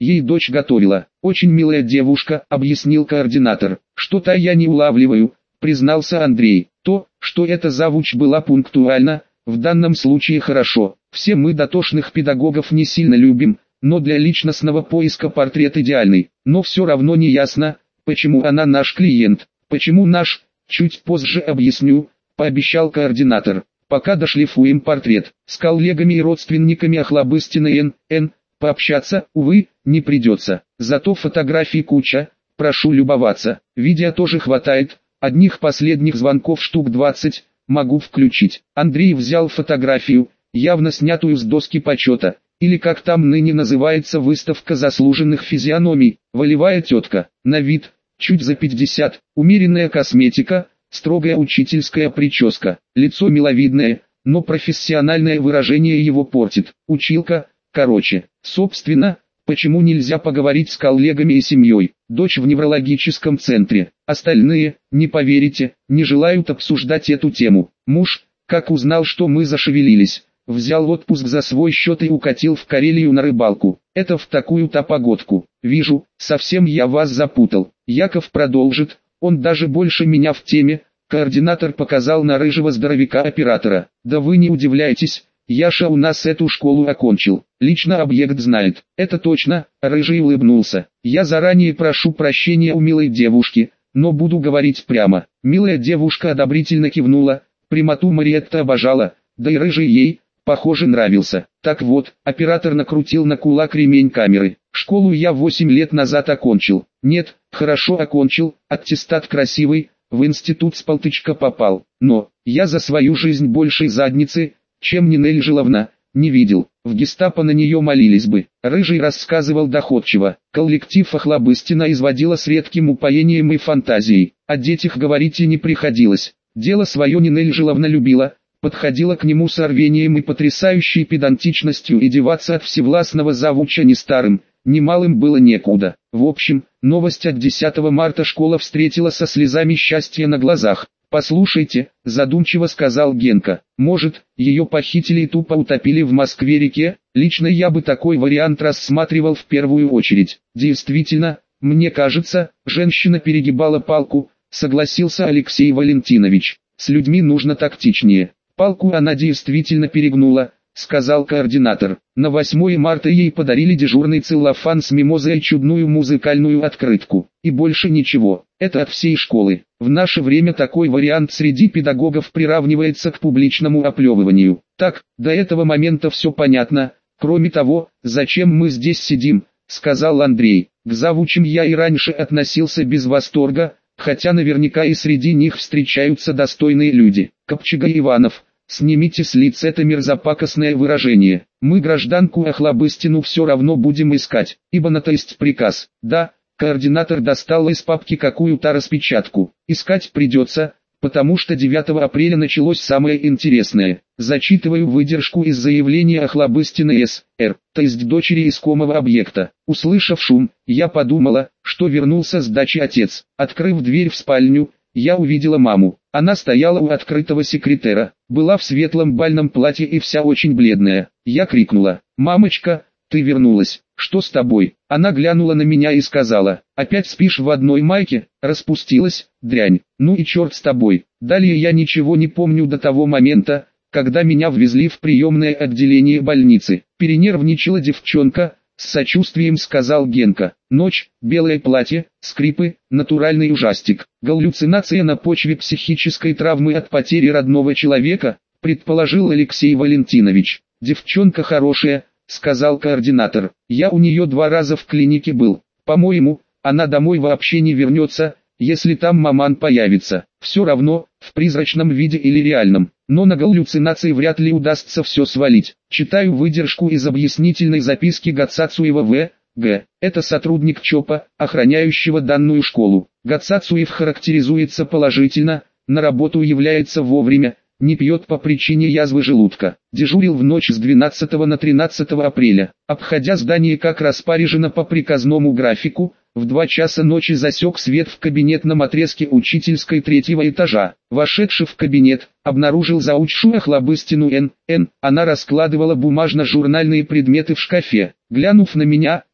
ей дочь готовила. Очень милая девушка, объяснил координатор. Что-то я не улавливаю, признался Андрей. То, что эта завуч была пунктуальна, в данном случае хорошо. Все мы дотошных педагогов не сильно любим, но для личностного поиска портрет идеальный. Но все равно не ясно, почему она наш клиент. Почему наш, чуть позже объясню, пообещал координатор. Пока дошлифуем портрет, с коллегами и родственниками Охлобыстиной Н. Пообщаться, увы, не придется. Зато фотографий куча, прошу любоваться. Видео тоже хватает, одних последних звонков штук 20, могу включить. Андрей взял фотографию, явно снятую с доски почета, или как там ныне называется выставка заслуженных физиономий, волевая тетка, на вид, чуть за 50, умеренная косметика, строгая учительская прическа, лицо миловидное, но профессиональное выражение его портит. Училка, короче. Собственно, почему нельзя поговорить с коллегами и семьей? Дочь в неврологическом центре. Остальные, не поверите, не желают обсуждать эту тему. Муж, как узнал, что мы зашевелились, взял отпуск за свой счет и укатил в Карелию на рыбалку. Это в такую-то погодку. Вижу, совсем я вас запутал. Яков продолжит, он даже больше меня в теме. Координатор показал на рыжего здоровяка-оператора. Да вы не удивляйтесь, Яша у нас эту школу окончил. Лично объект знает. Это точно, рыжий улыбнулся. Я заранее прошу прощения у милой девушки, но буду говорить прямо. Милая девушка одобрительно кивнула, прямоту Мариетта обожала, да и рыжий ей, похоже, нравился. Так вот, оператор накрутил на кулак ремень камеры. Школу я 8 лет назад окончил. Нет, хорошо окончил, аттестат красивый, в институт с полтычка попал. Но, я за свою жизнь большей задницы, чем Нинель Жиловна, не видел. В гестапо на нее молились бы. Рыжий рассказывал доходчиво. Коллектив Охлобыстина изводила с редким упоением и фантазией. О детях говорить и не приходилось. Дело свое Нинель Жиловна любила, подходила к нему с рвением и потрясающей педантичностью, и деваться от всевластного завуча ни старым, ни малым было некуда. В общем, новость от 10 марта школа встретила со слезами счастья на глазах. «Послушайте», – задумчиво сказал Генка, – «может, ее похитили и тупо утопили в Москве-реке? Лично я бы такой вариант рассматривал в первую очередь». «Действительно, мне кажется, женщина перегибала палку», – согласился Алексей Валентинович. «С людьми нужно тактичнее». «Палку она действительно перегнула», — сказал координатор. На 8 марта ей подарили дежурный целлофан с мимозой и чудную музыкальную открытку. И больше ничего. Это от всей школы. В наше время такой вариант среди педагогов приравнивается к публичному оплевыванию. Так, до этого момента все понятно. Кроме того, зачем мы здесь сидим, сказал Андрей. К завучам я и раньше относился без восторга, хотя наверняка и среди них встречаются достойные люди. Копчега Иванов. Снимите с лиц это мерзопакостное выражение. Мы гражданку Охлобыстину все равно будем искать, ибо на то есть приказ. Да, координатор достал из папки какую-то распечатку. Искать придется, потому что 9 апреля началось самое интересное. Зачитываю выдержку из заявления Охлобыстиной С.Р., то есть дочери искомого объекта. Услышав шум, я подумала, что вернулся с дачи отец. Открыв дверь в спальню, я увидела маму. Она стояла у открытого секретера, была в светлом бальном платье и вся очень бледная. Я крикнула: «Мамочка, ты вернулась, что с тобой?» Она глянула на меня и сказала: «Опять спишь в одной майке, распустилась, дрянь, ну и черт с тобой». Далее я ничего не помню до того момента, когда меня ввезли в приемное отделение больницы. Перенервничала девчонка, с сочувствием сказал Генка. Ночь, белое платье, скрипы, натуральный ужастик. Галлюцинация на почве психической травмы от потери родного человека, предположил Алексей Валентинович. Девчонка хорошая, сказал координатор. Я у нее 2 раза в клинике был. По-моему, она домой вообще не вернется, если там маман появится. Все равно, в призрачном виде или реальном. Но на галлюцинации вряд ли удастся все свалить. Читаю выдержку из объяснительной записки Гацацуева В.Г. Это сотрудник ЧОПа, охраняющего данную школу. Гацацуев характеризуется положительно, на работу является вовремя, не пьет по причине язвы желудка. Дежурил в ночь с 12 на 13 апреля. Обходя здание как распоряжено по приказному графику, в 2 часа ночи засек свет в кабинетном отрезке учительской 3-го этажа. Вошедший в кабинет, обнаружил заучшую Охлобыстину Н.Н. Она раскладывала бумажно-журнальные предметы в шкафе. Глянув на меня,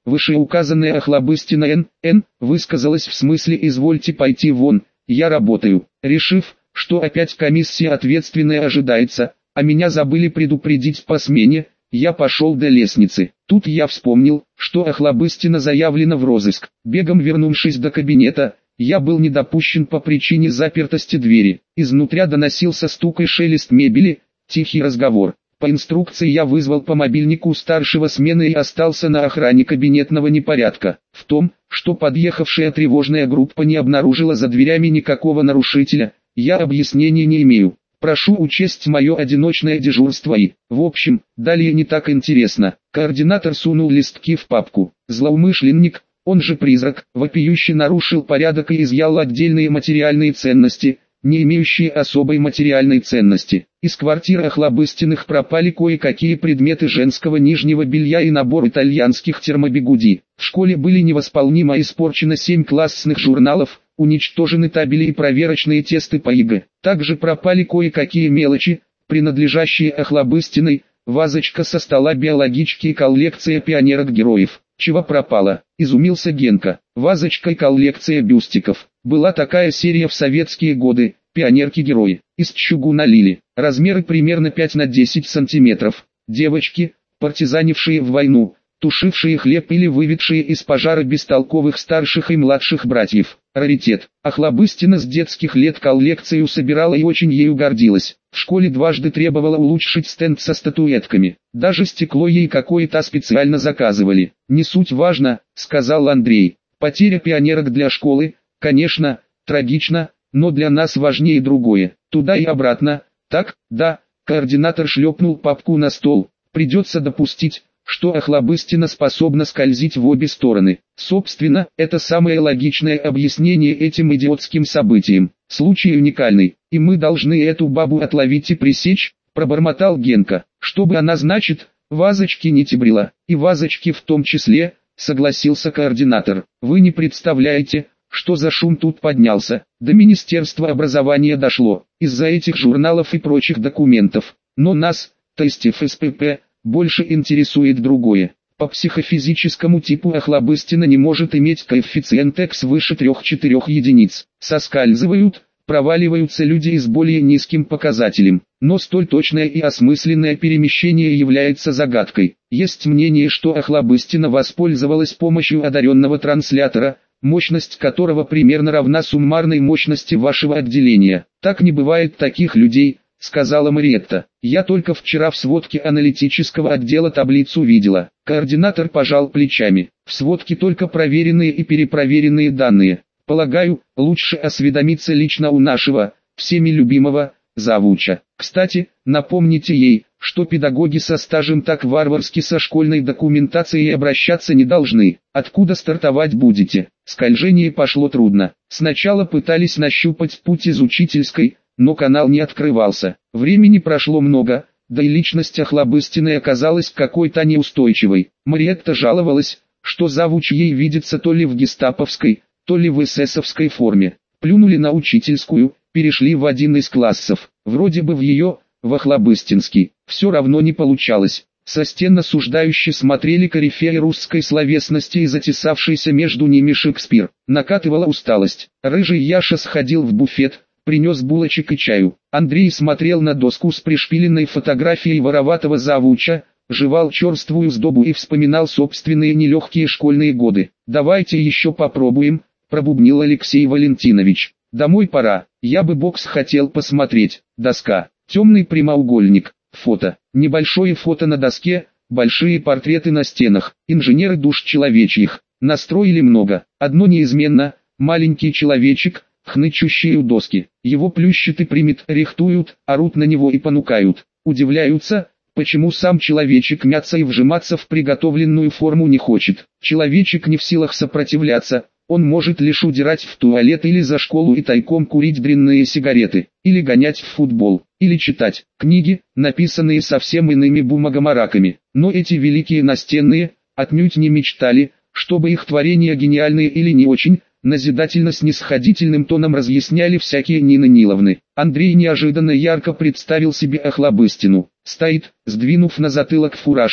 Вышеуказанная Охлобыстина Н.Н. высказалась в смысле «извольте пойти вон, я работаю». Решив, что опять комиссия ответственная ожидается, а меня забыли предупредить по смене, я пошел до лестницы. Тут я вспомнил, что Охлобыстина заявлена в розыск. Бегом вернувшись до кабинета, я был не допущен по причине запертости двери. Изнутря доносился стук и шелест мебели, тихий разговор. По инструкции я вызвал по мобильнику старшего смены и остался на охране кабинетного непорядка. В том, что подъехавшая тревожная группа не обнаружила за дверями никакого нарушителя, я объяснений не имею. Прошу учесть мое одиночное дежурство и, в общем, далее не так интересно. Координатор сунул листки в папку. Злоумышленник, он же призрак, вопиюще нарушил порядок и изъял отдельные материальные ценности, не имеющие особой материальной ценности. Из квартиры Охлобыстиных пропали кое-какие предметы женского нижнего белья и набор итальянских термобигуди. В школе были невосполнимо испорчены 7 классных журналов, уничтожены табели и проверочные тесты по ЕГЭ. Также пропали кое-какие мелочи, принадлежащие Охлобыстиной, вазочка со стола биологички и коллекция пионерок-героев. Чего пропало? Изумился Генка. Вазочка и коллекция бюстиков. Была такая серия в советские годы, пионерки-герои. Из чугуна лили. Размеры примерно 5 на 10 сантиметров. Девочки, партизанившие в войну, тушившие хлеб или выведшие из пожара бестолковых старших и младших братьев. Раритет. Охлобыстина с детских лет коллекцию собирала и очень ею гордилась. В школе дважды требовала улучшить стенд со статуэтками. Даже стекло ей какое-то специально заказывали. «Не суть важно», — сказал Андрей. «Потеря пионерок для школы, конечно, трагично, но для нас важнее другое. Туда и обратно, так, да». Координатор шлепнул папку на стол. «Придется допустить, что Охлобыстина способна скользить в обе стороны. Собственно, это самое логичное объяснение этим идиотским событиям. Случай уникальный, и мы должны эту бабу отловить и пресечь», — пробормотал Генка. «Чтобы она, значит, вазочки не тебрила, и вазочки в том числе», — согласился координатор. «Вы не представляете, что за шум тут поднялся. До Министерства образования дошло, из-за этих журналов и прочих документов. Но нас, то есть ФСПП, больше интересует другое. По психофизическому типу Охлобыстина не может иметь коэффициент X выше 3-4 единиц. Соскальзывают, проваливаются люди и с более низким показателем. Но столь точное и осмысленное перемещение является загадкой. Есть мнение, что Охлобыстина воспользовалась помощью одаренного транслятора, мощность которого примерно равна суммарной мощности вашего отделения. Так не бывает таких людей, сказала Мариетта. Я только вчера в сводке аналитического отдела таблицу видела. Координатор пожал плечами. В сводке только проверенные и перепроверенные данные. Полагаю, лучше осведомиться лично у нашего, всеми любимого, завуча. Кстати, напомните ей, что педагоги со стажем так варварски со школьной документацией обращаться не должны. Откуда стартовать будете? Скольжение пошло трудно. Сначала пытались нащупать путь из учительской, но канал не открывался. Времени прошло много, да и личность Охлобыстиной оказалась какой-то неустойчивой. Мариетта жаловалась, что завуч ей видится то ли в гестаповской, то ли в эсэсовской форме. Плюнули на учительскую, перешли в один из классов. Вроде бы в ее, в Охлобыстинский. Все равно не получалось. Со стен осуждающе смотрели корифеи русской словесности и затесавшийся между ними Шекспир. Накатывала усталость. Рыжий Яша сходил в буфет, принес булочек и чаю. Андрей смотрел на доску с пришпиленной фотографией вороватого завуча, жевал черствую сдобу и вспоминал собственные нелегкие школьные годы. «Давайте еще попробуем», — пробубнил Алексей Валентинович. «Домой пора, я бы бокс хотел посмотреть». Доска, темный прямоугольник, фото, небольшое фото на доске, большие портреты на стенах, инженеры душ человечьих. Настроили много, одно неизменно, маленький человечек, хнычущий у доски. Его плющит и примет, рихтуют, орут на него и понукают. Удивляются, почему сам человечек мяться и вжиматься в приготовленную форму не хочет. Человечек не в силах сопротивляться, он может лишь удирать в туалет или за школу и тайком курить дрянные сигареты, или гонять в футбол, или читать книги, написанные совсем иными бумагомараками. Но эти великие настенные, отнюдь не мечтали, чтобы их творения гениальные или не очень, назидательно-снисходительным тоном разъясняли всякие Нины Ниловны. Андрей неожиданно ярко представил себе Охлобыстину. Стоит, сдвинув на затылок фуражку,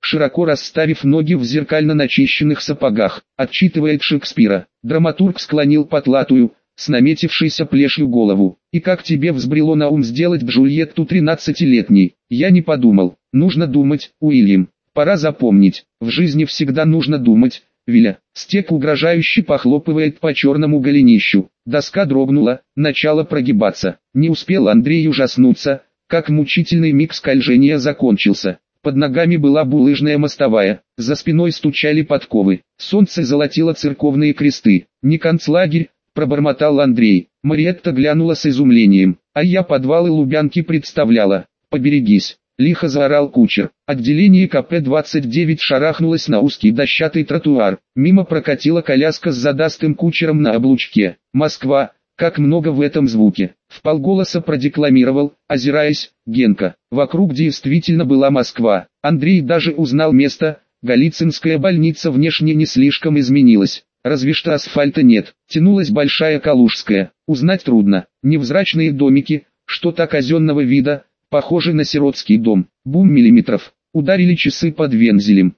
широко расставив ноги в зеркально начищенных сапогах, отчитывает Шекспира. Драматург склонил потлатую, с наметившейся плешью голову. И как тебе взбрело на ум сделать Джульетту 13-летней? Я не подумал. Нужно думать, Уильям. Пора запомнить. В жизни всегда нужно думать. Виля. Стек угрожающе похлопывает по черному голенищу. Доска дрогнула, начала прогибаться. Не успел Андрей ужаснуться, как мучительный миг скольжения закончился. Под ногами была булыжная мостовая, за спиной стучали подковы. Солнце золотило церковные кресты. Не концлагерь, пробормотал Андрей. Мариетта глянула с изумлением. А я подвалы Лубянки представляла. Поберегись. Лихо заорал кучер. Отделение КП-29 шарахнулось на узкий дощатый тротуар. Мимо прокатила коляска с задастым кучером на облучке. Москва, как много в этом звуке. Вполголоса продекламировал, озираясь, Генка. Вокруг действительно была Москва. Андрей даже узнал место. Голицынская больница внешне не слишком изменилась. Разве что асфальта нет. Тянулась Большая Калужская. Узнать трудно. Невзрачные домики, что-то казенного вида, похоже на сиротский дом. Бум миллиметров. Ударили часы под вензелем.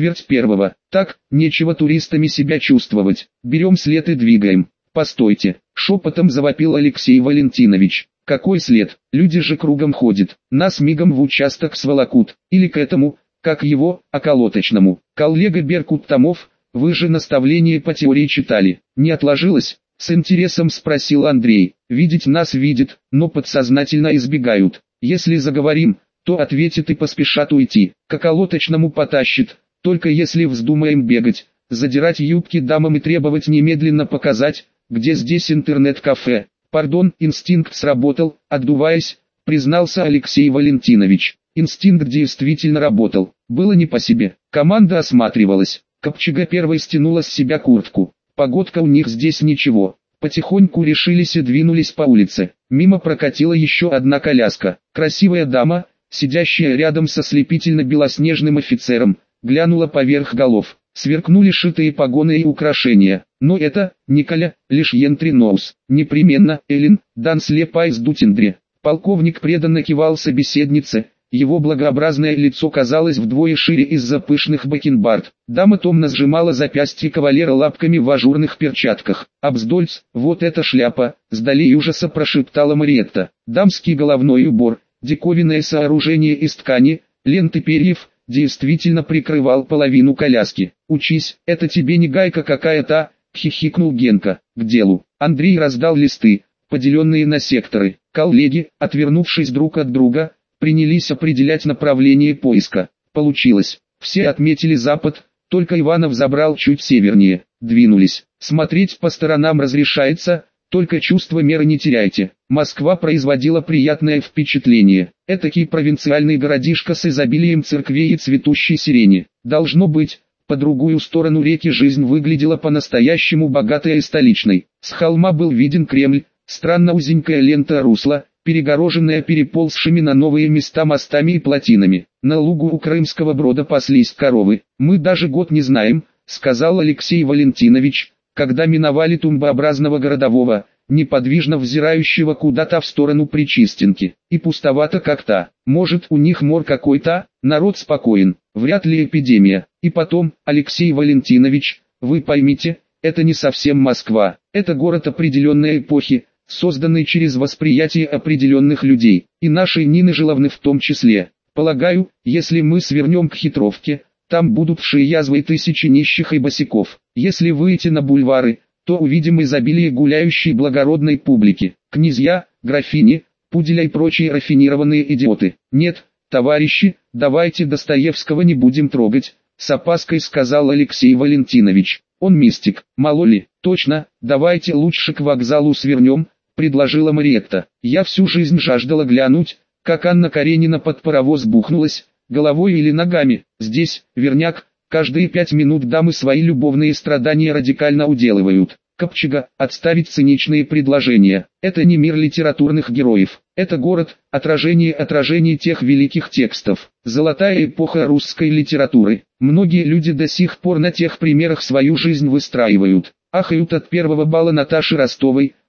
1:45. Так, нечего туристами себя чувствовать. Берем след и двигаем. Постойте. Шепотом завопил Алексей Валентинович. Какой след? Люди же кругом ходят. Нас мигом в участок сволокут. Или к этому, как его, околоточному. Коллега Беркут Томов, вы же наставление по теории читали. Не отложилось? С интересом спросил Андрей. Видеть нас видят, но подсознательно избегают. Если заговорим, то ответят и поспешат уйти. К околоточному потащит, только если вздумаем бегать, задирать юбки дамам и требовать немедленно показать, где здесь интернет-кафе. Пардон, инстинкт сработал, отдуваясь, признался Алексей Валентинович. Инстинкт действительно работал. Было не по себе. Команда осматривалась. Копчега первой стянула с себя куртку. Погодка у них здесь ничего. Потихоньку решились и двинулись по улице. Мимо прокатила еще одна коляска. Красивая дама, сидящая рядом со слепительно-белоснежным офицером, глянула поверх голов. Сверкнули шитые погоны и украшения. Но это, Николя, лишь Ентри Ноус. Непременно, Эллен, дан слепа из Дутиндре. Полковник преданно кивал собеседнице. Его благообразное лицо казалось вдвое шире из-за пышных бакенбард. Дама томно сжимала запястье кавалера лапками в ажурных перчатках. «Абздольц, вот эта шляпа!» — с долей ужаса прошептала Мариетта. Дамский головной убор, диковинное сооружение из ткани, ленты перьев, действительно прикрывал половину коляски. «Учись, это тебе не гайка какая-то!» — хихикнул Генка. «К делу!» Андрей раздал листы, поделенные на секторы. Коллеги, отвернувшись друг от друга, принялись определять направление поиска. Получилось. Все отметили запад, только Иванов забрал чуть севернее. Двинулись. Смотреть по сторонам разрешается, только чувство меры не теряйте. Москва производила приятное впечатление. Этакий провинциальный городишко с изобилием церквей и цветущей сирени. Должно быть, по другую сторону реки жизнь выглядела по-настоящему богатой и столичной. С холма был виден Кремль, странно узенькая лента русла, перегороженная переползшими на новые места мостами и плотинами. На лугу у Крымского Брода паслись коровы. «Мы даже год не знаем», — сказал Алексей Валентинович, когда миновали тумбообразного городового, неподвижно взирающего куда-то в сторону Причистенки. И пустовато как-то. Может, у них мор какой-то? Народ спокоен, вряд ли эпидемия. И потом, Алексей Валентинович, вы поймите, это не совсем Москва. Это город определенной эпохи, созданный через восприятие определенных людей, и нашей Нины Жиловны в том числе. Полагаю, если мы свернем к Хитровке, там будут вши язвы и тысячи нищих и босиков. Если выйти на бульвары, то увидим изобилие гуляющей благородной публики. Князья, графини, пуделя и прочие рафинированные идиоты. Нет, товарищи, давайте Достоевского не будем трогать, с опаской сказал Алексей Валентинович. Он мистик, мало ли. Точно, давайте лучше к вокзалу свернем, предложила Мариетта. Я всю жизнь жаждала глянуть, как Анна Каренина под паровоз бухнулась, головой или ногами. Здесь, верняк, каждые 5 минут дамы свои любовные страдания радикально уделывают. Копчега, отставить циничные предложения. Это не мир литературных героев. Это город, отражение тех великих текстов. Золотая эпоха русской литературы. Многие люди до сих пор на тех примерах свою жизнь выстраивают. Ахают от первого бала Наташи Ростовой,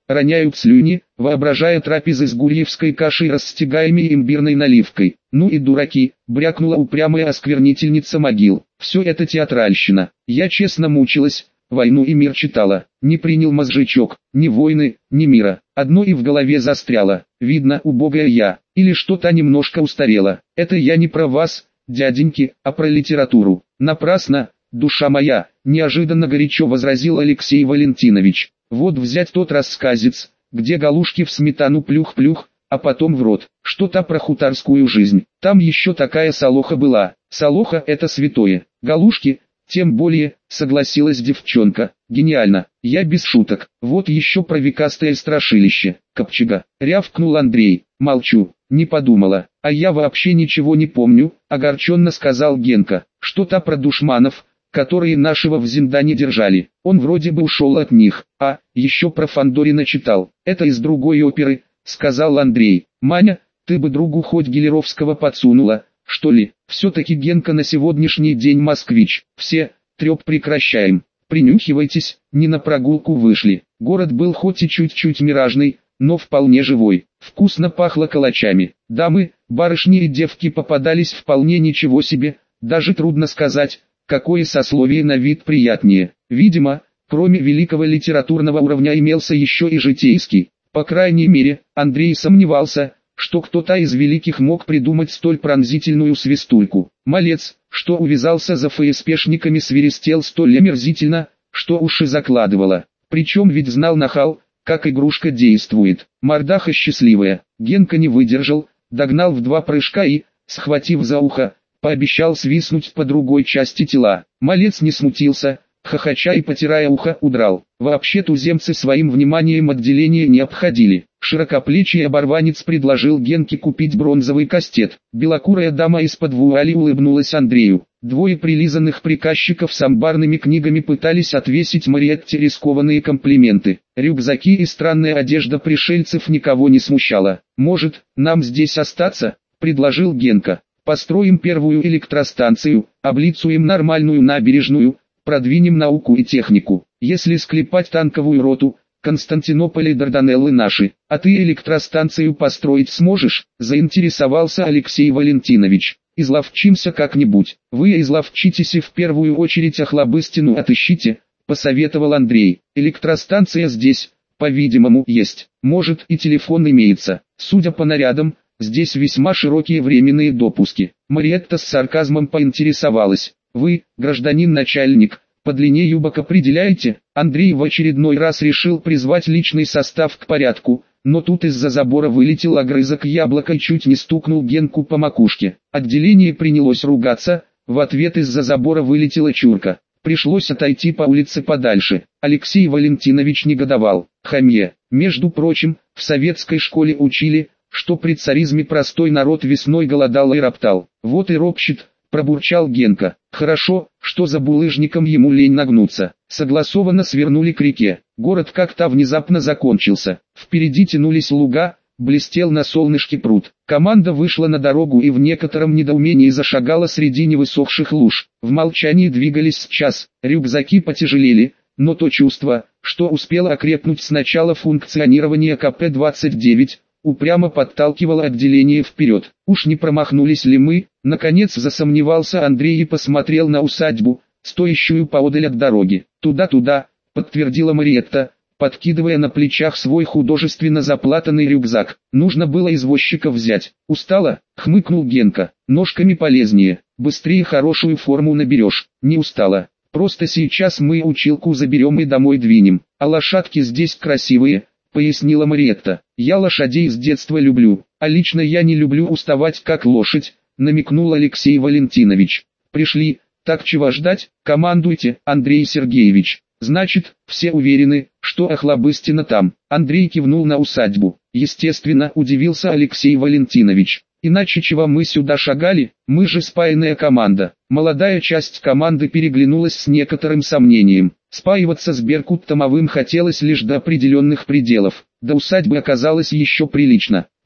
роняют слюни, воображая трапезы с гурьевской кашей, расстегаемой имбирной наливкой. Ну и дураки, брякнула упрямая осквернительница могил. Все это театральщина. Я честно мучилась, «Войну и мир» читала, не принял мозжечок, ни войны, ни мира. Одно и в голове застряло, видно, убогая я, или что-то немножко устарело. Это я не про вас, дяденьки, а про литературу. Напрасно, душа моя, неожиданно горячо возразил Алексей Валентинович. Вот взять тот рассказец, где галушки в сметану плюх-плюх, а потом в рот. Что-то про хуторскую жизнь. Там еще такая солоха была. Солоха — это святое. Галушки — тем более, согласилась девчонка. Гениально, я без шуток. Вот еще про векастое страшилище. Копчега. Рявкнул Андрей. Молчу, не подумала. А я вообще ничего не помню, огорченно сказал Генка. Что-то про душманов, которые нашего в Зиндане держали. Он вроде бы ушел от них. А, еще про Фандорина читал. Это из другой оперы, сказал Андрей. Маня, ты бы другу хоть Гелеровского подсунула, что ли? Все-таки Генка на сегодняшний день москвич. Все, треп прекращаем. Принюхивайтесь, не на прогулку вышли. Город был хоть и чуть-чуть миражный, но вполне живой. Вкусно пахло калачами. Дамы, барышни и девки попадались вполне ничего себе. Даже трудно сказать, какое сословие на вид приятнее. Видимо, кроме великого литературного уровня имелся еще и житейский. По крайней мере, Андрей сомневался, что кто-то из великих мог придумать столь пронзительную свистульку. Малец, что увязался за ФСПшниками, свиристел столь омерзительно, что уши закладывало. Причем ведь знал нахал, как игрушка действует. Мордаха счастливая. Генка не выдержал, догнал в 2 прыжка и, схватив за ухо, пообещал свистнуть по другой части тела. Малец не смутился, хохоча и потирая ухо, удрал. Вообще туземцы своим вниманием отделение не обходили. Широкоплечий оборванец предложил Генке купить бронзовый кастет. Белокурая дама из-под вуали улыбнулась Андрею. 2 прилизанных приказчиков с амбарными книгами пытались отвесить Мариетте рискованные комплименты. Рюкзаки и странная одежда пришельцев никого не смущала. «Может, нам здесь остаться?» – предложил Генка. «Построим первую электростанцию, облицуем нормальную набережную, продвинем науку и технику. Если склепать танковую роту, Константинополь и Дарданеллы наши. А ты электростанцию построить сможешь?» – заинтересовался Алексей Валентинович. «Изловчимся как-нибудь». «Вы изловчитесь и в первую очередь Охлобыстину отыщите», – посоветовал Андрей. «Электростанция здесь, по-видимому, есть. Может, и телефон имеется. Судя по нарядам, здесь весьма широкие временные допуски». Мариетта с сарказмом поинтересовалась. «Вы, гражданин начальник, по длине юбок определяете?» Андрей в очередной раз решил призвать личный состав к порядку, но тут из-за забора вылетел огрызок яблока и чуть не стукнул Генку по макушке. Отделение принялось ругаться, в ответ из-за забора вылетела чурка. Пришлось отойти по улице подальше. Алексей Валентинович негодовал. Хамье. Между прочим, в советской школе учили, что при царизме простой народ весной голодал и роптал. Вот и ропщет, пробурчал Генка. Хорошо, что за булыжником ему лень нагнуться. Согласованно свернули к реке. Город как-то внезапно закончился. Впереди тянулись луга, блестел на солнышке пруд. Команда вышла на дорогу и в некотором недоумении зашагала среди невысохших луж. В молчании двигались с час. Рюкзаки потяжелели, но то чувство, что успело окрепнуть с начала функционирования КП-29, упрямо подталкивало отделение вперед. Уж не промахнулись ли мы? Наконец засомневался Андрей и посмотрел на усадьбу, стоящую поодаль от дороги. «Туда-туда», — подтвердила Мариетта, подкидывая на плечах свой художественно заплатанный рюкзак. «Нужно было извозчика взять». «Устала?» — хмыкнул Генка. «Ножками полезнее, быстрее хорошую форму наберешь». «Не устала. Просто сейчас мы училку заберем и домой двинем. А лошадки здесь красивые», — пояснила Мариетта. «Я лошадей с детства люблю, а лично я не люблю уставать как лошадь», — намекнул Алексей Валентинович. «Пришли, так чего ждать? Командуйте, Андрей Сергеевич». «Значит, все уверены, что Охлобыстина там?» Андрей кивнул на усадьбу. Естественно, удивился Алексей Валентинович. «Иначе чего мы сюда шагали? Мы же спаянная команда». Молодая часть команды переглянулась с некоторым сомнением. Спаиваться с Беркут-Томовым хотелось лишь до определенных пределов. До усадьбы оказалось еще прилично.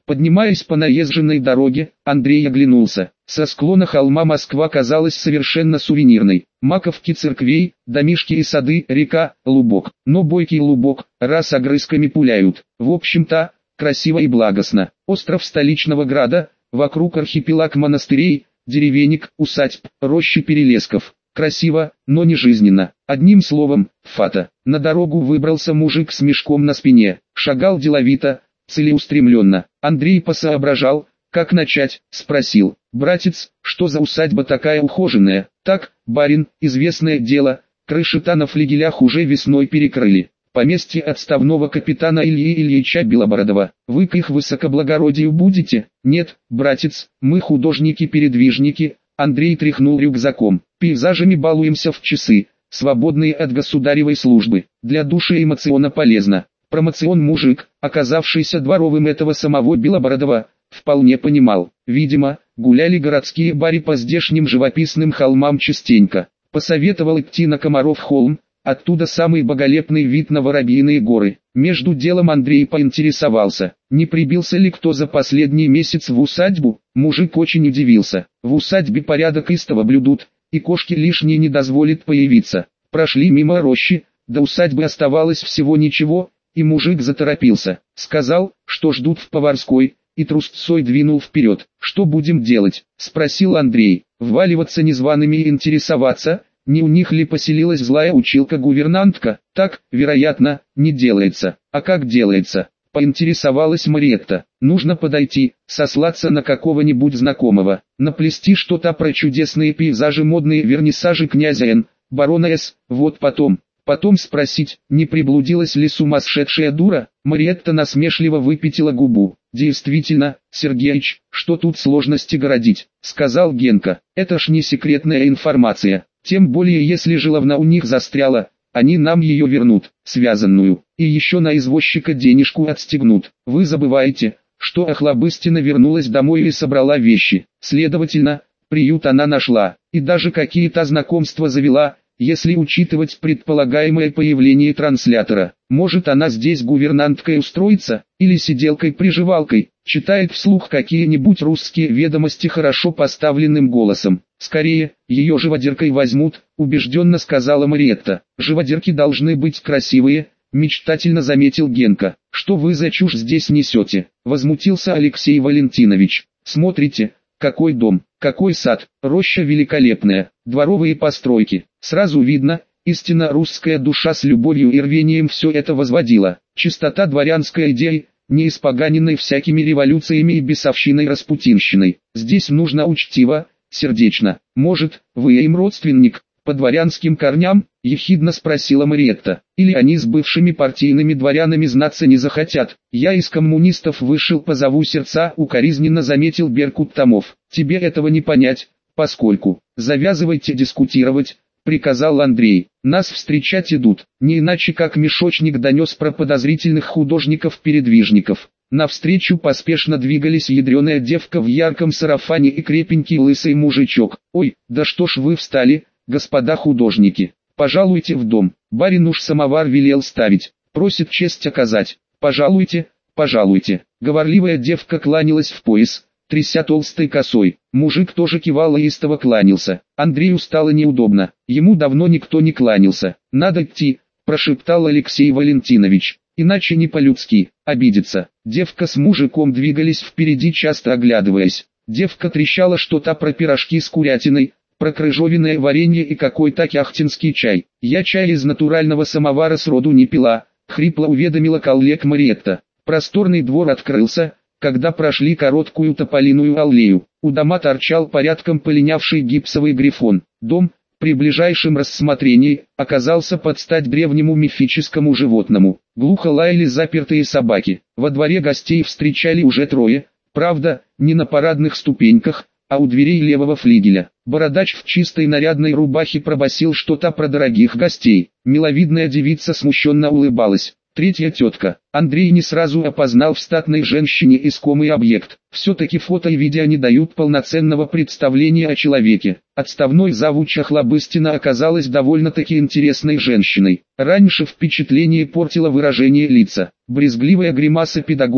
Поднимаясь по наезженной дороге, Андрей оглянулся. Со склона холма Москва казалась совершенно сувенирной. Маковки церквей, домишки и сады, река, лубок. Но бойкий лубок, раз огрызками пуляют. В общем-то, красиво и благостно. Остров столичного града, вокруг архипелаг монастырей, деревенек, усадьб, рощи перелесков. Красиво, но не жизненно. Одним словом, фата. На дорогу выбрался мужик с мешком на спине. Шагал деловито, целеустремленно. Андрей посоображал, как начать, спросил. «Братец, что за усадьба такая ухоженная?» «Так, барин, известное дело, крыши-то на флигелях уже весной перекрыли. Поместье отставного капитана Ильи Ильича Белобородова. Вы к их высокоблагородию будете?» «Нет, братец, мы художники-передвижники». Андрей тряхнул рюкзаком. «Пейзажами балуемся в часы, свободные от государевой службы. Для души эмоционно полезно». Промоцион мужик, оказавшийся дворовым этого самого Белобородова, вполне понимал. Видимо, гуляли городские бари по здешним живописным холмам частенько. Посоветовал идти на Комаров холм, оттуда самый боголепный вид на Воробьиные горы. Между делом Андрей поинтересовался, не прибился ли кто за последний месяц в усадьбу. Мужик очень удивился. В усадьбе порядок истово блюдут, и кошки лишние не дозволит появиться. Прошли мимо рощи, до усадьбы оставалось всего ничего, и мужик заторопился. Сказал, что ждут в Поварской, и трусцой двинул вперед. «Что будем делать?» – спросил Андрей. «Вваливаться незваными и интересоваться, не у них ли поселилась злая училка-гувернантка?» «Так, вероятно, не делается». «А как делается?» – поинтересовалась Мариетта. «Нужно подойти, сослаться на какого-нибудь знакомого, наплести что-то про чудесные пейзажи, модные вернисажи князя Н, барона С, вот Потом спросить, не приблудилась ли сумасшедшая дура?» Мариетта насмешливо выпятила губу. «Действительно, Сергеич, что тут сложности городить?» — сказал Генка. «Это ж не секретная информация, тем более если жиловна у них застряла, они нам ее вернут, связанную, и еще на извозчика денежку отстегнут. Вы забываете, что Охлобыстина вернулась домой и собрала вещи, следовательно, приют она нашла, и даже какие-то знакомства завела, если учитывать предполагаемое появление транслятора. Может, она здесь гувернанткой устроится, или сиделкой-приживалкой, читает вслух какие-нибудь русские ведомости хорошо поставленным голосом. «Скорее, ее живодеркой возьмут», — убежденно сказала Мариетта. «Живодерки должны быть красивые», — мечтательно заметил Генка. «Что вы за чушь здесь несете?» — возмутился Алексей Валентинович. «Смотрите, какой дом, какой сад, роща великолепная, дворовые постройки. Сразу видно, истинно русская душа с любовью и рвением все это возводила. Чистота дворянской идеи, не испоганенной всякими революциями и бесовщиной распутинщиной. Здесь нужно учтиво, сердечно. Может, вы им родственник, по дворянским корням?» — ехидно спросила Мариетта. «Или они с бывшими партийными дворянами знаться не захотят?» «Я из коммунистов вышел, позову сердца», — укоризненно заметил Беркут Томов. «Тебе этого не понять, поскольку...» «Завязывайте дискутировать», — приказал Андрей. «Нас встречать идут, не иначе как мешочник донес про подозрительных художников-передвижников». Навстречу поспешно двигались ядреная девка в ярком сарафане и крепенький лысый мужичок. «Ой, да что ж вы встали, господа художники, пожалуйте в дом, барин уж самовар велел ставить, просит честь оказать, пожалуйте, пожалуйте». Говорливая девка кланялась в пояс, тряся толстой косой, мужик тоже кивал и истово кланялся. Андрею стало неудобно, ему давно никто не кланялся. «Надо идти», — прошептал Алексей Валентинович, «иначе не по-людски, обидится». Девка с мужиком двигались впереди, часто оглядываясь. Девка трещала что-то про пирожки с курятиной, про крыжовенное варенье и какой-то кяхтинский чай. «Я чай из натурального самовара сроду не пила», — хрипло уведомила коллег Мариетта. Просторный двор открылся, когда прошли короткую тополиную аллею. У дома торчал порядком полинявший гипсовый грифон. Дом, при ближайшем рассмотрении, оказался под стать древнему мифическому животному. Глухо лаяли запертые собаки. Во дворе гостей встречали уже трое, правда, не на парадных ступеньках, а у дверей левого флигеля. Бородач в чистой нарядной рубахе пробасил что-то про дорогих гостей. Миловидная девица смущенно улыбалась. Третья тетка. Андрей не сразу опознал в статной женщине искомый объект. Все-таки фото и видео не дают полноценного представления о человеке. Отставной завуч Охлобыстина оказалась довольно-таки интересной женщиной. Раньше впечатление портило выражение лица. Брезгливая гримаса педагога,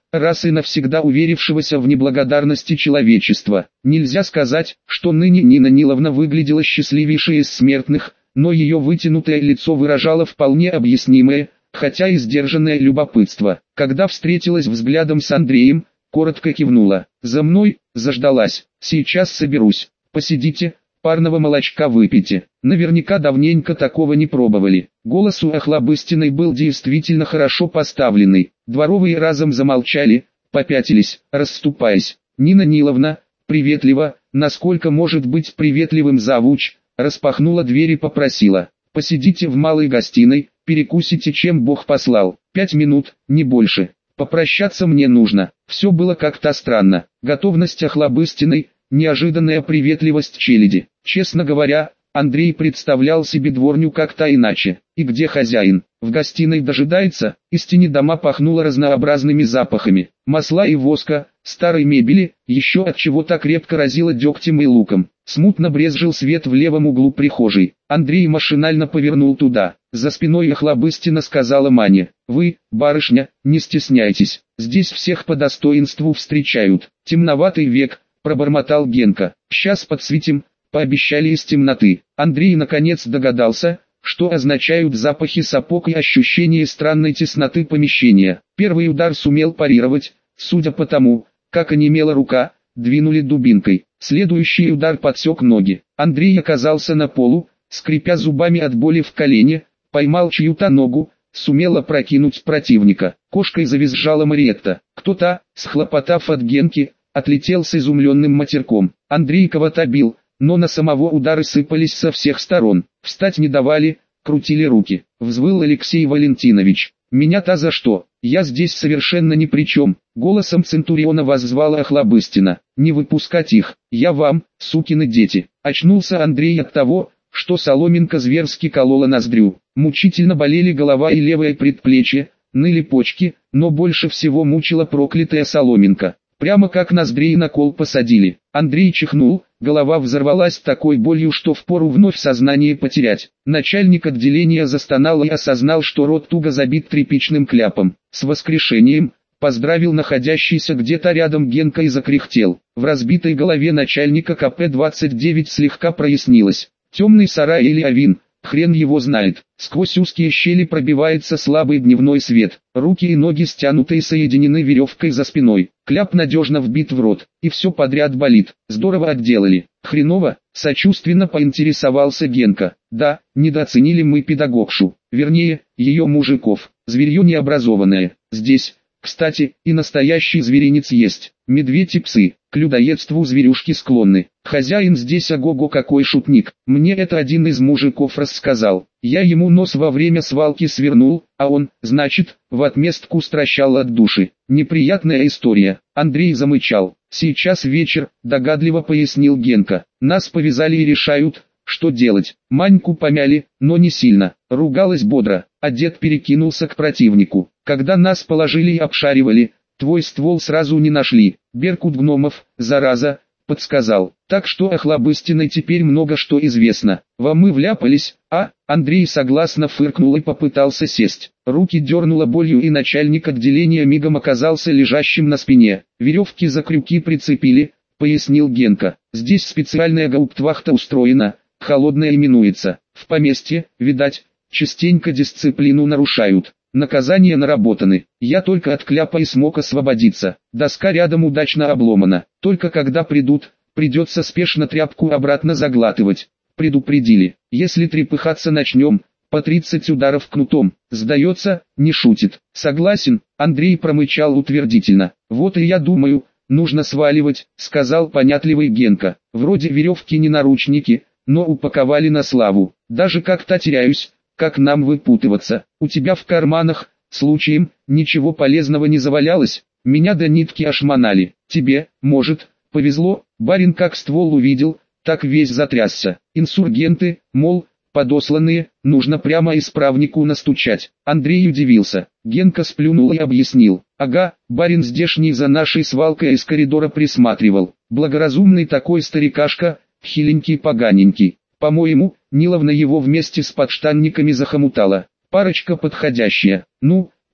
раз и навсегда уверившегося в неблагодарности человечества. Нельзя сказать, что ныне Нина Ниловна выглядела счастливейшей из смертных, но ее вытянутое лицо выражало вполне объяснимое, хотя и сдержанное любопытство. Когда встретилась взглядом с Андреем, коротко кивнула. «За мной», заждалась. «Сейчас соберусь. Посидите, парного молочка выпейте. Наверняка давненько такого не пробовали». Голос у Охлобыстиной был действительно хорошо поставленный. Дворовые разом замолчали, попятились, расступаясь. Нина Ниловна, приветливо, насколько может быть приветливым завуч, распахнула дверь и попросила: «Посидите в малой гостиной, перекусите чем Бог послал. 5 минут, не больше. Попрощаться мне нужно». Все было как-то странно. Готовность Охлобыстиной, неожиданная приветливость челяди. Честно говоря, Андрей представлял себе дворню как-то иначе. И где хозяин? В гостиной дожидается? Из тени дома пахнуло разнообразными запахами. Масла и воска, старой мебели, еще от чего-то крепко разило дегтем и луком. Смутно брезжил свет в левом углу прихожей. Андрей машинально повернул туда. За спиной Охлобыстина сказала Мане: «Вы, барышня, не стесняйтесь, здесь всех по достоинству встречают». «Темноватый век», пробормотал Генка. «Сейчас подсветим», пообещали из темноты. Андрей наконец догадался, что означают запахи сапог и ощущение странной тесноты помещения. Первый удар сумел парировать, судя по тому, как онемела рука, двинули дубинкой. Следующий удар подсек ноги. Андрей оказался на полу, скрипя зубами от боли в колене, поймал чью-то ногу, сумел опрокинуть противника. Кошкой завизжала Мариетта. Кто-то, схлопотав от Генки, отлетел с изумленным матерком. Андрей кого-то бил, но на самого удары сыпались со всех сторон. Встать не давали, крутили руки. Взвыл Алексей Валентинович: «Меня-то за что? Я здесь совершенно ни при чем». Голосом Центуриона воззвала Охлобыстина: «Не выпускать их, я вам, сукины дети». Очнулся Андрей от того, что соломинка зверски колола ноздрю. Мучительно болели голова и левое предплечье, ныли почки, но больше всего мучила проклятая соломинка. Прямо как ноздрей на кол посадили. Андрей чихнул, голова взорвалась такой болью, что впору вновь сознание потерять. Начальник отделения застонал и осознал, что рот туго забит тряпичным кляпом. «С воскрешением!» поздравил находящийся где-то рядом Генка и закряхтел. В разбитой голове начальника КП-29 слегка прояснилось. Темный сарай или авин, хрен его знает. Сквозь узкие щели пробивается слабый дневной свет. Руки и ноги стянуты и соединены веревкой за спиной. Кляп надежно вбит в рот, и все подряд болит. Здорово отделали. Хреново? Сочувственно поинтересовался Генка. Да, недооценили мы педагогшу. Вернее, ее мужиков. Зверье необразованное. Здесь, кстати, и настоящий зверинец есть. Медведь и псы. К людоедству зверюшки склонны. Хозяин здесь ого-го какой шутник. Мне это один из мужиков рассказал. Я ему нос во время свалки свернул, а он, значит, в отместку стращал от души. Неприятная история. Андрей замычал. Сейчас вечер, догадливо пояснил Генка. Нас повязали и решают, что делать. Маньку помяли, но не сильно. Ругалась бодро, а дед перекинулся к противнику. Когда нас положили и обшаривали, твой ствол сразу не нашли. Беркут гномов, зараза, подсказал. Так что Охлобыстиной теперь много что известно. Вам мы вляпались, а? Андрей согласно фыркнул и попытался сесть. Руки дернуло болью, и начальник отделения мигом оказался лежащим на спине. Веревки за крюки прицепили, пояснил Генка. Здесь специальная гауптвахта устроена, холодная именуется. В поместье, видать, частенько дисциплину нарушают. Наказания наработаны. Я только от кляпа и смог освободиться. Доска рядом удачно обломана. Только когда придут, придется спешно тряпку обратно заглатывать. Предупредили. Если трепыхаться начнем, по 30 ударов кнутом. Сдается, не шутит. Согласен, Андрей промычал утвердительно. Вот и я думаю, нужно сваливать, сказал понятливый Генка. Вроде веревки не наручники, но упаковали на славу. Даже как-то теряюсь. Как нам выпутываться? У тебя в карманах, случаем, ничего полезного не завалялось? Меня до нитки ошмонали. Тебе, может, повезло? Барин как ствол увидел, так весь затрясся. Инсургенты, мол, подосланные, нужно прямо исправнику настучать. Андрей удивился. Генка сплюнул и объяснил. Ага, барин здешний за нашей свалкой из коридора присматривал. Благоразумный такой старикашка, хиленький-поганенький. По-моему, Ниловна его вместе с подштанниками захомутала. Парочка подходящая. Ну,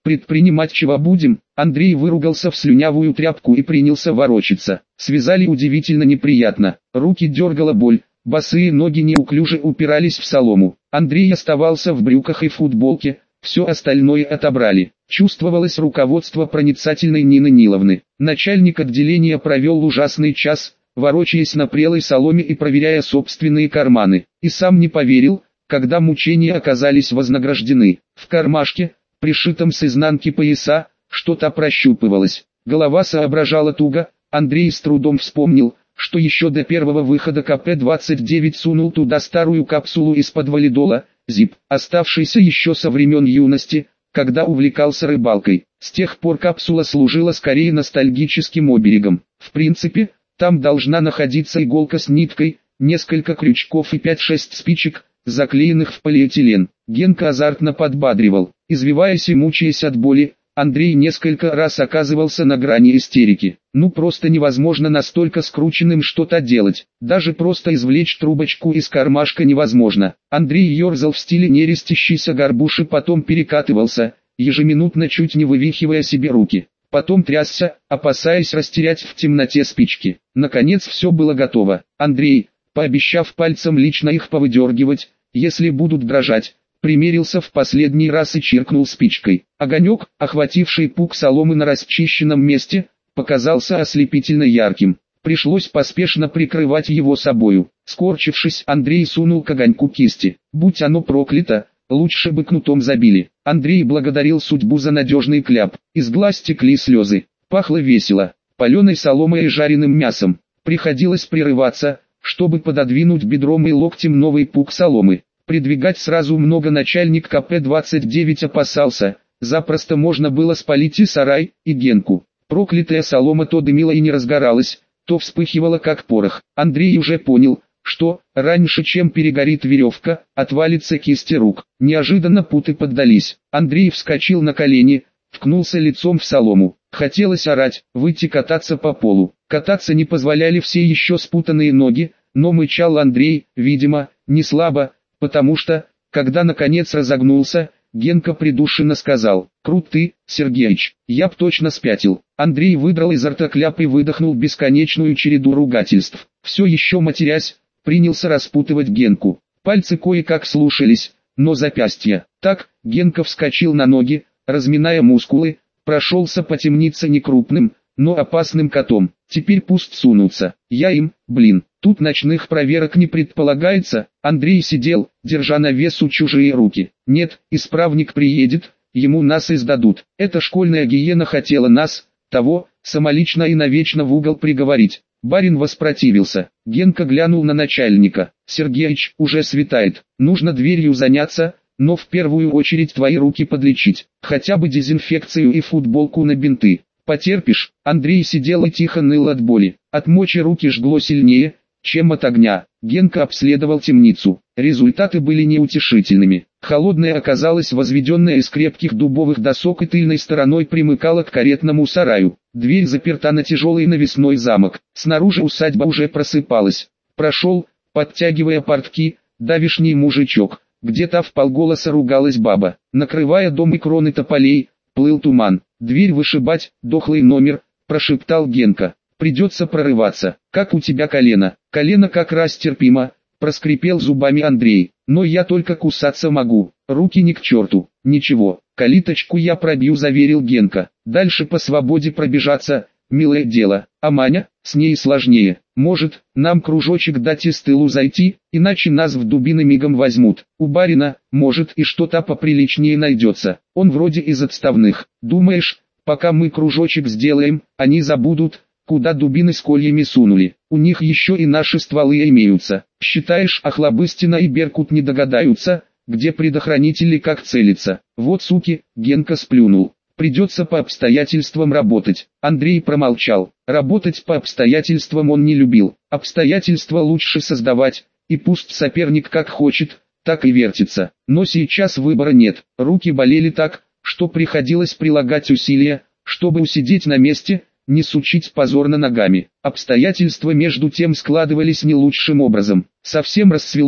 Предпринимать чего будем? Андрей выругался в слюнявую тряпку и принялся ворочаться. Связали удивительно неприятно, руки дергала боль, босые ноги неуклюже упирались в солому. Андрей оставался в брюках и футболке, все остальное отобрали. Чувствовалось руководство проницательной Нины Ниловны. Начальник отделения провел ужасный час, ворочаясь на прелой соломе и проверяя собственные карманы. И сам не поверил, когда мучения оказались вознаграждены. В кармашке, пришитом с изнанки пояса, что-то прощупывалось. Голова соображала туго. Андрей с трудом вспомнил, что еще до первого выхода КП-29 сунул туда старую капсулу из-под валидола, ЗИП, оставшийся еще со времен юности, когда увлекался рыбалкой. С тех пор капсула служила скорее ностальгическим оберегом. В принципе, там должна находиться иголка с ниткой, несколько крючков и 5-6 спичек, заклеенных в полиэтилен. Генка азартно подбадривал. Извиваясь и мучаясь от боли, Андрей несколько раз оказывался на грани истерики. Ну просто невозможно настолько скрученным что-то делать. Даже просто извлечь трубочку из кармашка невозможно. Андрей ерзал в стиле нерестящейся горбуши, потом перекатывался, ежеминутно чуть не вывихивая себе руки. Потом трясся, опасаясь растерять в темноте спички. Наконец все было готово. Андрей, пообещав пальцем лично их повыдергивать, если будут дрожать, примерился в последний раз и чиркнул спичкой. Огонек, охвативший пук соломы на расчищенном месте, показался ослепительно ярким. Пришлось поспешно прикрывать его собою. Скорчившись, Андрей сунул к огоньку кисти. Будь оно проклято, лучше бы кнутом забили. Андрей благодарил судьбу за надежный кляп. Из глаз текли слезы. Пахло весело, паленой соломой и жареным мясом. Приходилось прерываться, чтобы пододвинуть бедром и локтем новый пук соломы. Придвигать сразу много начальник КП-29 опасался, запросто можно было спалить и сарай, и Генку. Проклятая солома то дымила и не разгоралась, то вспыхивала как порох. Андрей уже понял, что, раньше чем перегорит веревка, отвалится кисти рук. Неожиданно путы поддались. Андрей вскочил на колени, ткнулся лицом в солому. Хотелось орать, выйти кататься по полу. Кататься не позволяли все еще спутанные ноги, но мычал Андрей, видимо, не слабо, потому что, когда наконец разогнулся, Генка придушенно сказал: «Крут ты, Сергеич, я б точно спятил». Андрей выдрал изо рта кляп и выдохнул бесконечную череду ругательств. Все еще матерясь, принялся распутывать Генку. Пальцы кое-как слушались, но запястья. Так, Генка вскочил на ноги, разминая мускулы, прошелся по темнице некрупным, но опасным котом. Теперь пусть сунутся. Я им, тут ночных проверок не предполагается. Андрей сидел, держа на весу чужие руки. Нет, исправник приедет, ему нас издадут. Эта школьная гиена хотела нас, того, самолично и навечно в угол приговорить. Барин воспротивился. Генка глянул на начальника. «Сергеич, уже светает. Нужно дверью заняться, но в первую очередь твои руки подлечить. Хотя бы дезинфекцию и футболку на бинты. Потерпишь?» Андрей сидел и тихо ныл от боли. От мочи руки жгло сильнее, чем от огня. Генка обследовал темницу. Результаты были неутешительными. Холодная оказалась возведенная из крепких дубовых досок и тыльной стороной примыкала к каретному сараю. Дверь заперта на тяжелый навесной замок. Снаружи усадьба уже просыпалась. Прошел, подтягивая портки, давишний мужичок. Где-то вполголоса ругалась баба. Накрывая дом и кроны тополей, плыл туман. «Дверь вышибать, дохлый номер», – прошептал Генка. «Придется прорываться. Как у тебя колено?» «Колено как раз терпимо», – проскрипел зубами Андрей. «Но я только кусаться могу. Руки ни к черту». «Ничего, калиточку я пробью», – заверил Генка. «Дальше по свободе пробежаться, милое дело. А Маня, с ней сложнее. Может, нам кружочек дать и с тылу зайти, иначе нас в дубины мигом возьмут. У барина, может, и что-то поприличнее найдется. Он вроде из отставных. Думаешь, пока мы кружочек сделаем, они забудут, куда дубины с кольями сунули? У них еще и наши стволы имеются. Считаешь, Охлобыстина и Беркут не догадаются, где предохранители как целиться? Вот суки!» Генка сплюнул. «Придется по обстоятельствам работать». Андрей промолчал. Работать по обстоятельствам он не любил. Обстоятельства лучше создавать, и пусть соперник как хочет, так и вертится. Но сейчас выбора нет. Руки болели так, что приходилось прилагать усилия, чтобы усидеть на месте, не сучить позорно ногами. Обстоятельства между тем складывались не лучшим образом. Совсем рассвело,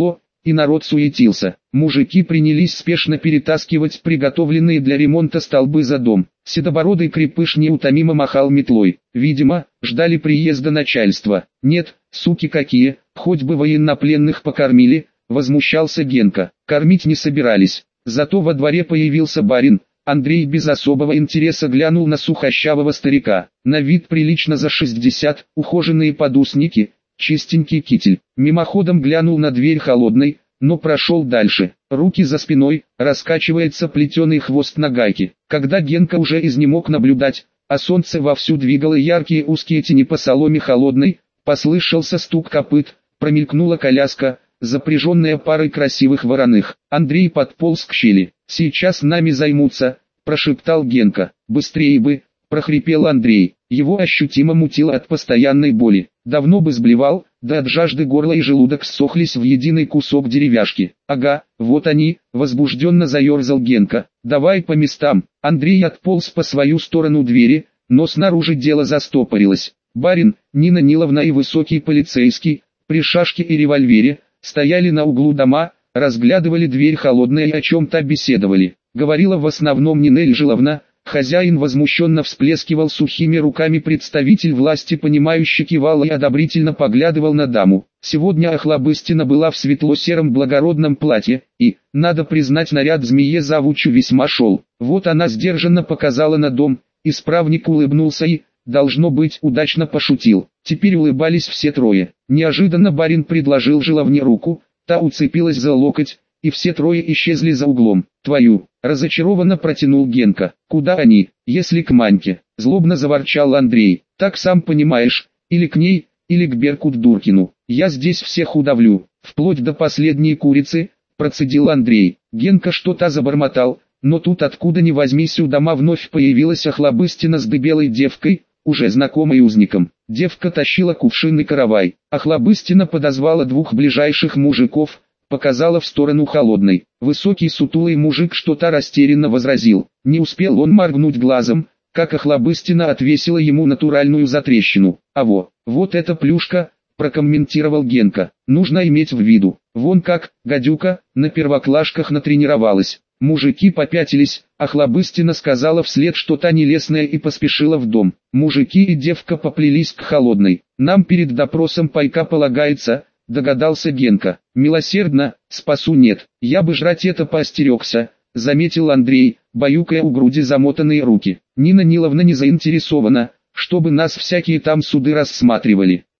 и народ суетился. Мужики принялись спешно перетаскивать приготовленные для ремонта столбы за дом. Седобородый крепыш неутомимо махал метлой. Видимо, ждали приезда начальства. «Нет, суки какие, хоть бы военнопленных покормили», — возмущался Генка. Кормить не собирались. Зато во дворе появился барин. Андрей без особого интереса глянул на сухощавого старика. На вид прилично за 60, ухоженные подусники, чистенький китель. Мимоходом глянул на дверь холодной, но прошел дальше. Руки за спиной, раскачивается плетеный хвост на гайке. Когда Генка уже изнемог наблюдать, а солнце вовсю двигало яркие узкие тени по соломе холодной, послышался стук копыт, промелькнула коляска, запряженная парой красивых вороных. Андрей подполз к щели. «Сейчас нами займутся», — прошептал Генка. «Быстрее бы», — прохрипел Андрей. Его ощутимо мутило от постоянной боли. Давно бы сблевал, да от жажды горло и желудок ссохлись в единый кусок деревяшки. «Ага, вот они», — возбужденно заерзал Генка. «Давай по местам». Андрей отполз по свою сторону двери, но снаружи дело застопорилось. Барин, Нина Ниловна и высокий полицейский, при шашке и револьвере, стояли на углу дома, разглядывали дверь холодная и о чем-то беседовали. Говорила в основном Нина Ильжиловна. Хозяин возмущенно всплескивал сухими руками, представитель власти понимающе кивал и одобрительно поглядывал на даму. Сегодня Охлобыстина была в светло-сером благородном платье, и, надо признать, наряд змее завучу весьма шел. Вот она сдержанно показала на дом, исправник улыбнулся и, должно быть, удачно пошутил. Теперь улыбались все трое. Неожиданно барин предложил Жиловне руку, та уцепилась за локоть, и все трое исчезли за углом. «Твою!» — разочарованно протянул Генка. «Куда они, если к Маньке?» — злобно заворчал Андрей. «Так сам понимаешь, или к ней, или к Беркут-Дуркину. Я здесь всех удавлю, вплоть до последней курицы», — процедил Андрей. Генка что-то забормотал, но тут откуда ни возьмись у дома вновь появилась Охлобыстина с дебелой девкой, уже знакомой узникам. Девка тащила кувшин и каравай. Охлобыстина подозвала двух ближайших мужиков, показала в сторону холодной. Высокий сутулый мужик что-то растерянно возразил. Не успел он моргнуть глазом, как Охлобыстина отвесила ему натуральную затрещину. Вот эта плюшка, прокомментировал Генка. Нужно иметь в виду. Вон как, гадюка, на первоклашках натренировалась. Мужики попятились, Охлобыстина сказала вслед что-то нелестное и поспешила в дом. Мужики и девка поплелись к холодной. «Нам перед допросом пайка полагается», — догадался Генка. «Милосердно, спасу нет. Я бы жрать это поостерегся», — заметил Андрей, баюкая у груди замотанные руки. «Нина Ниловна не заинтересована, чтобы нас всякие там суды рассматривали.